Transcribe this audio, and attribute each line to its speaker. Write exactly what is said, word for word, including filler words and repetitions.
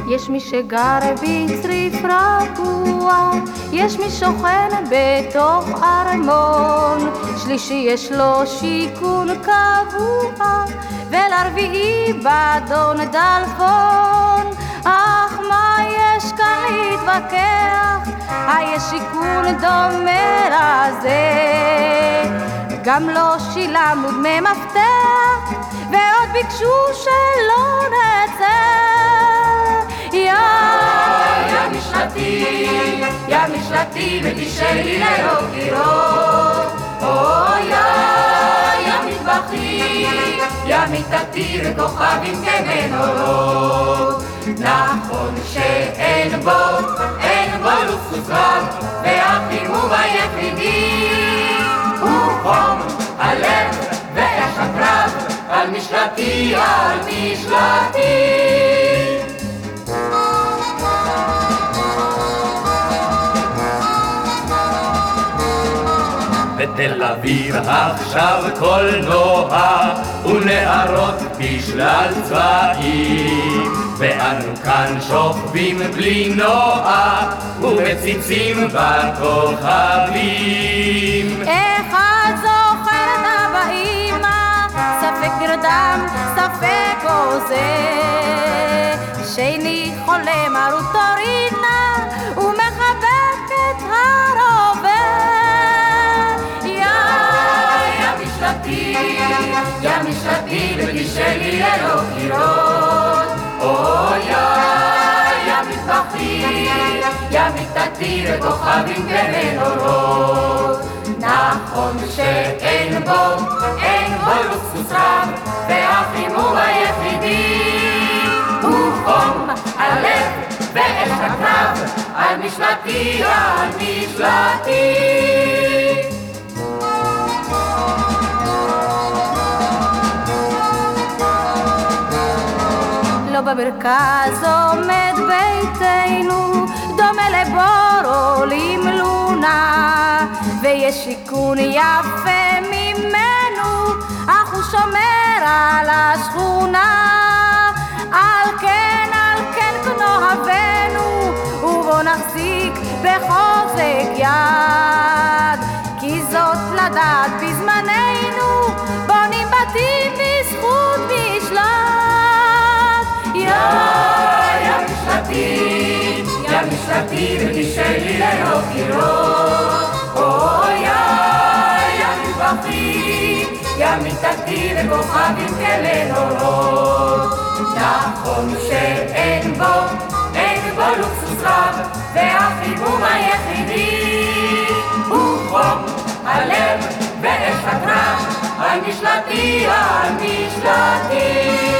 Speaker 1: יש מי שגר בצריף רגוע, יש מי שוכן בתוך ארמון, שלישי יש לו שיכון קבוע, ולרביעי בדון דלפון. אך מה יש כאן להתווכח, היש שיכון דומה לזה, גם לא שילמנו דמי מפתח, ועוד ביקשו שלא נצא. יא יא משלתי, יא משלתי ותשאלי ללא קירות, או יא יא מטבחי, יא מיטתי וכוכבים כמנורות. נכון שאין בו, אין בו לוקסוס רב, והחימום היחידי הוא חום הלב ואש הקרב, על משלתי, על משלתי. בתל אביב עכשיו קולנוע ונערות בשלל צבעים, ואנו כאן שוכבים בלי נוע ומציצים בכוכבים. אחד זוכר את אבא אמא, ספק נרדם, ספק עוזר, שני חולם על רוטורינה ומחבק את הרובה. יא משלתי ותשאלי ללא קירות, או יא יא מטבחי, יא מיטתי וכוכבים כמנורות. נכון שאין בו, אין בו לוקסוס רב, והחימום היחידי הוא חום הלב ואש הקרב, על משלתי, על משלתי. במרכז עומד ביתנו, דומה לבור עולים לונה, ויש שיכון יפה ממנו, אך הוא שומר על השכונה. על כן, על כן כנוהבנו, ובוא נחזיק בחוזק יד, כי זאת לדעת בזמננו, בונים בתים בזכות משלט. יא יא משלתי, יא משלתי ותשאלי ללא קירות, או יא יא מטבחי, יא מיטתי וכוכבים כמנורות. נכון שאין בו, אין בו לוקסוס רב, והחימום היחידי הוא חום הלב ואש הקרב, על משלתי, על משלתי.